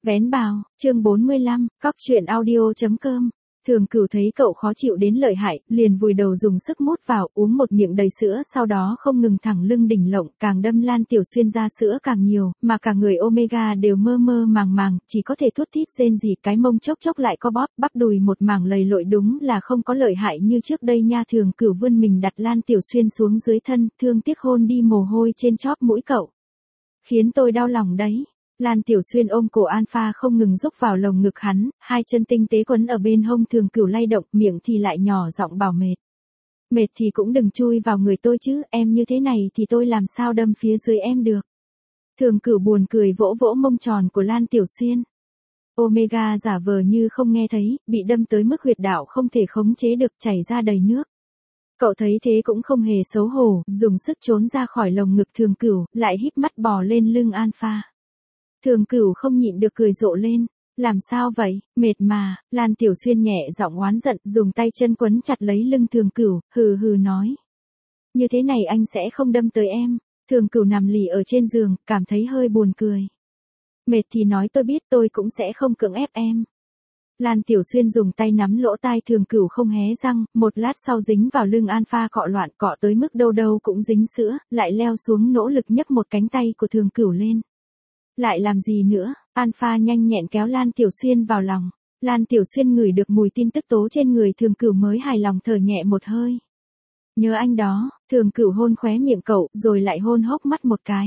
Vén bào, chương 45, cóc truyện audio.com. Thường Cửu thấy cậu khó chịu đến lợi hại, liền vùi đầu dùng sức mút vào, uống một miệng đầy sữa, sau đó không ngừng thẳng lưng đỉnh lộng, càng đâm Lan Tiểu Xuyên ra sữa càng nhiều, mà cả người Omega đều mơ mơ màng màng, chỉ có thể thút thít rên rỉ, cái mông chốc chốc lại co bóp, bắp đùi một mảng lầy lội, đúng là không có lợi hại như trước đây nha. Thường Cửu vươn mình đặt Lan Tiểu Xuyên xuống dưới thân, thương tiếc hôn đi mồ hôi trên chóp mũi cậu. Khiến tôi đau lòng đấy. Lan Tiểu Xuyên ôm cổ Alpha không ngừng rúc vào lồng ngực hắn, hai chân tinh tế quấn ở bên hông. Thường Cửu lay động, miệng thì lại nhỏ giọng bảo mệt. Mệt thì cũng đừng chui vào người tôi chứ, em như thế này thì tôi làm sao đâm phía dưới em được. Thường Cửu buồn cười vỗ vỗ mông tròn của Lan Tiểu Xuyên. Omega giả vờ như không nghe thấy, bị đâm tới mức huyệt đạo không thể khống chế được, chảy ra đầy nước. Cậu thấy thế cũng không hề xấu hổ, dùng sức trốn ra khỏi lồng ngực Thường Cửu, lại híp mắt bò lên lưng Alpha. Thường Cửu không nhịn được cười rộ lên. Làm sao vậy, mệt mà. Lan Tiểu Xuyên nhẹ giọng oán giận, dùng tay chân quấn chặt lấy lưng Thường Cửu, hừ hừ nói. Như thế này anh sẽ không đâm tới em. Thường Cửu nằm lì ở trên giường, cảm thấy hơi buồn cười. Mệt thì nói tôi biết, tôi cũng sẽ không cưỡng ép em. Lan Tiểu Xuyên dùng tay nắm lỗ tai Thường Cửu không hé răng, một lát sau dính vào lưng Alpha cọ loạn, cọ tới mức đâu đâu cũng dính sữa, lại leo xuống nỗ lực nhấc một cánh tay của Thường Cửu lên. Lại làm gì nữa, Alpha nhanh nhẹn kéo Lan Tiểu Xuyên vào lòng. Lan Tiểu Xuyên ngửi được mùi tin tức tố trên người Thường Cửu mới hài lòng thở nhẹ một hơi. Nhớ anh đó. Thường Cửu hôn khóe miệng cậu, rồi lại hôn hốc mắt một cái.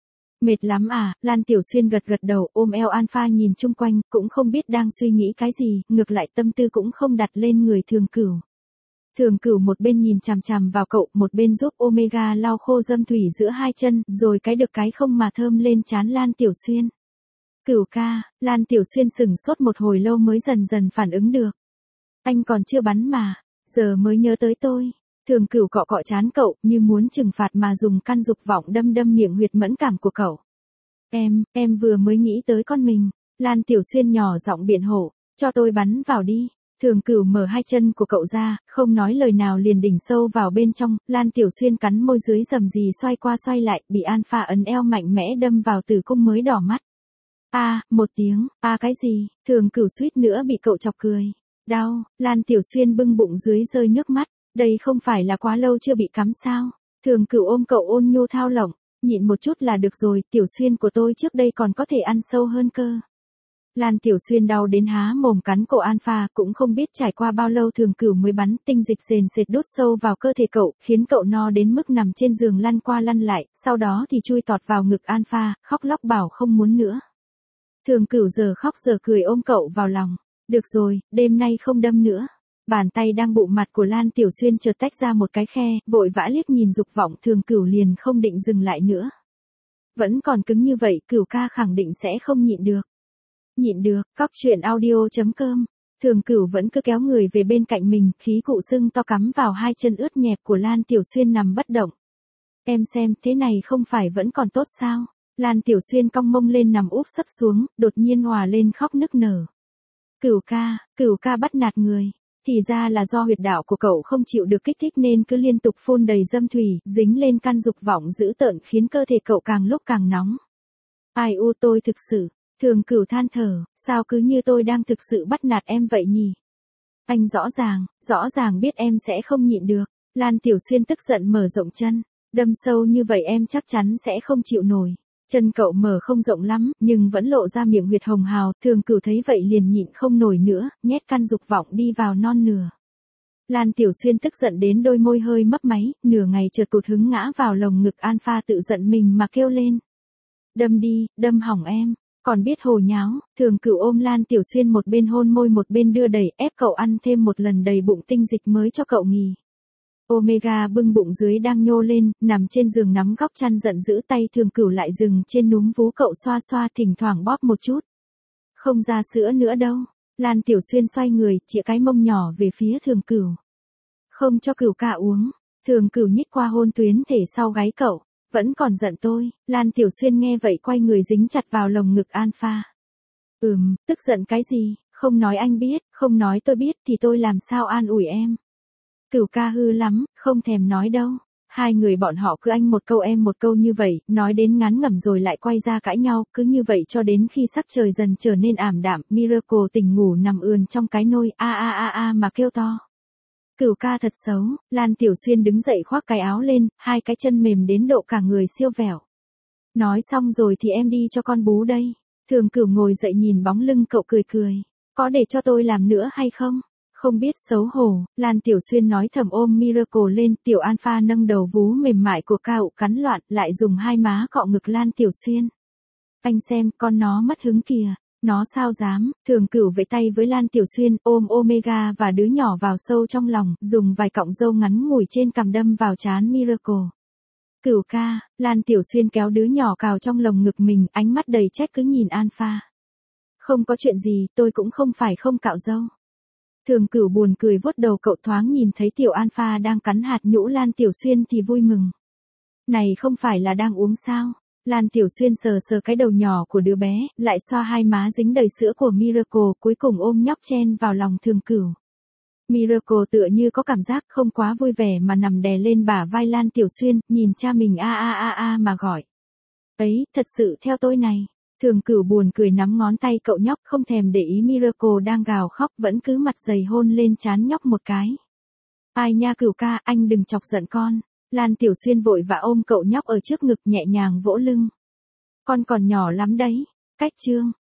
Mệt lắm à. Lan Tiểu Xuyên gật gật đầu, ôm eo Alpha nhìn chung quanh, cũng không biết đang suy nghĩ cái gì, ngược lại tâm tư cũng không đặt lên người Thường Cửu. Thường Cửu một bên nhìn chằm chằm vào cậu, một bên giúp Omega lau khô dâm thủy giữa hai chân, rồi cái được cái không mà thơm lên trán Lan Tiểu Xuyên. Cửu ca. Lan Tiểu Xuyên sững sốt một hồi lâu mới dần dần phản ứng được. Anh còn chưa bắn mà, giờ mới nhớ tới tôi. Thường Cửu cọ cọ trán cậu, như muốn trừng phạt mà dùng căn dục vọng đâm đâm miệng huyệt mẫn cảm của cậu. Em vừa mới nghĩ tới con mình. Lan Tiểu Xuyên nhỏ giọng biện hộ, cho tôi bắn vào đi. Thường Cửu mở hai chân của cậu ra, không nói lời nào liền đỉnh sâu vào bên trong. Lan Tiểu Xuyên cắn môi dưới rầm rì xoay qua xoay lại, bị Alpha ấn eo mạnh mẽ đâm vào tử cung mới đỏ mắt. Một tiếng, cái gì? Thường Cửu suýt nữa bị cậu chọc cười. Đau. Lan Tiểu Xuyên bưng bụng dưới rơi nước mắt. Đây không phải là quá lâu chưa bị cắm sao? Thường Cửu ôm cậu ôn nhu thao lỏng, nhịn một chút là được rồi, Tiểu Xuyên của tôi trước đây còn có thể ăn sâu hơn cơ. Lan Tiểu Xuyên đau đến há mồm cắn cổ Alpha, cũng không biết trải qua bao lâu Thường Cửu mới bắn, tinh dịch sền sệt đút sâu vào cơ thể cậu, khiến cậu no đến mức nằm trên giường lăn qua lăn lại, sau đó thì chui tọt vào ngực Alpha, khóc lóc bảo không muốn nữa. Thường Cửu giờ khóc giờ cười ôm cậu vào lòng. Được rồi, đêm nay không đâm nữa. Bàn tay đang bụng mặt của Lan Tiểu Xuyên chợt tách ra một cái khe, vội vã liếc nhìn dục vọng Thường Cửu liền không định dừng lại nữa. Vẫn còn cứng như vậy, Cửu ca khẳng định sẽ không nhịn được. Nhịn được, cóc truyện audio.com. Thường Cửu vẫn cứ kéo người về bên cạnh mình, khí cụ sưng to cắm vào hai chân ướt nhẹp của Lan Tiểu Xuyên nằm bất động. Em xem, thế này không phải vẫn còn tốt sao? Lan Tiểu Xuyên cong mông lên nằm úp sấp xuống, đột nhiên òa lên khóc nức nở. Cửu ca bắt nạt người. Thì ra là do huyệt đạo của cậu không chịu được kích thích nên cứ liên tục phun đầy dâm thủy, dính lên căn dục vọng dữ tợn khiến cơ thể cậu càng lúc càng nóng. Ai u tôi thực sự. Thường Cửu than thở, sao cứ như tôi đang thực sự bắt nạt em vậy nhỉ? Anh rõ ràng biết em sẽ không nhịn được. Lan Tiểu Xuyên tức giận mở rộng chân, đâm sâu như vậy em chắc chắn sẽ không chịu nổi. Chân cậu mở không rộng lắm, nhưng vẫn lộ ra miệng huyệt hồng hào, Thường Cửu thấy vậy liền nhịn không nổi nữa, nhét căn dục vọng đi vào non nửa. Lan Tiểu Xuyên tức giận đến đôi môi hơi mấp máy, nửa ngày chợt cụt hứng ngã vào lồng ngực Alpha tự giận mình mà kêu lên. Đâm đi, đâm hỏng em. Còn biết hồ nháo. Thường Cửu ôm Lan Tiểu Xuyên một bên hôn môi một bên đưa đẩy, ép cậu ăn thêm một lần đầy bụng tinh dịch mới cho cậu nghỉ. Omega bưng bụng dưới đang nhô lên, nằm trên giường nắm góc chăn giận dữ, tay Thường Cửu lại dừng trên núm vú cậu xoa xoa, thỉnh thoảng bóp một chút. Không ra sữa nữa đâu. Lan Tiểu Xuyên xoay người, chĩa cái mông nhỏ về phía Thường Cửu. Không cho Cửu ca uống. Thường Cửu nhích qua hôn tuyến thể sau gáy cậu. Vẫn còn giận tôi. Lan Tiểu Xuyên nghe vậy quay người dính chặt vào lồng ngực Alpha. Tức giận cái gì, không nói anh biết, không nói tôi biết thì tôi làm sao an ủi em. Cửu ca hư lắm, không thèm nói đâu. Hai người bọn họ cứ anh một câu em một câu như vậy, nói đến ngán ngẩm rồi lại quay ra cãi nhau, cứ như vậy cho đến khi sắc trời dần trở nên ảm đạm, Miracle tỉnh ngủ nằm ườn trong cái nôi, a a a a mà kêu to. Cửu ca thật xấu, Lan Tiểu Xuyên đứng dậy khoác cái áo lên, hai cái chân mềm đến độ cả người siêu vẹo. Nói xong rồi thì em đi cho con bú đây. Thường Cửu ngồi dậy nhìn bóng lưng cậu cười cười. Có để cho tôi làm nữa hay không? Không biết xấu hổ, Lan Tiểu Xuyên nói thầm ôm Miracle lên, Tiểu Alpha nâng đầu vú mềm mại của Cao cắn loạn, lại dùng hai má cọ ngực Lan Tiểu Xuyên. Anh xem, con nó mất hứng kìa. Nó sao dám, Thường Cửu vẫy tay với Lan Tiểu Xuyên, ôm Omega và đứa nhỏ vào sâu trong lòng, dùng vài cọng râu ngắn ngủi trên cằm đâm vào trán Miracle. Cửu ca, Lan Tiểu Xuyên kéo đứa nhỏ cào trong lồng ngực mình, ánh mắt đầy trách cứ nhìn Alpha. Không có chuyện gì, tôi cũng không phải không cạo râu. Thường Cửu buồn cười vuốt đầu cậu, thoáng nhìn thấy Tiểu Alpha đang cắn hạt nhũ Lan Tiểu Xuyên thì vui mừng. Này không phải là đang uống sao? Lan Tiểu Xuyên sờ sờ cái đầu nhỏ của đứa bé, lại xoa hai má dính đầy sữa của Miracle, cuối cùng ôm nhóc chen vào lòng Thường Cửu. Miracle tựa như có cảm giác không quá vui vẻ mà nằm đè lên bả vai Lan Tiểu Xuyên, nhìn cha mình a a a a mà gọi. Ấy, thật sự theo tôi này. Thường Cửu buồn cười nắm ngón tay cậu nhóc, không thèm để ý Miracle đang gào khóc, vẫn cứ mặt dày hôn lên trán nhóc một cái. Ai nha Cửu ca, anh đừng chọc giận con. Lan Tiểu Xuyên vội vã ôm cậu nhóc ở trước ngực nhẹ nhàng vỗ lưng. Con còn nhỏ lắm đấy. Cách chương.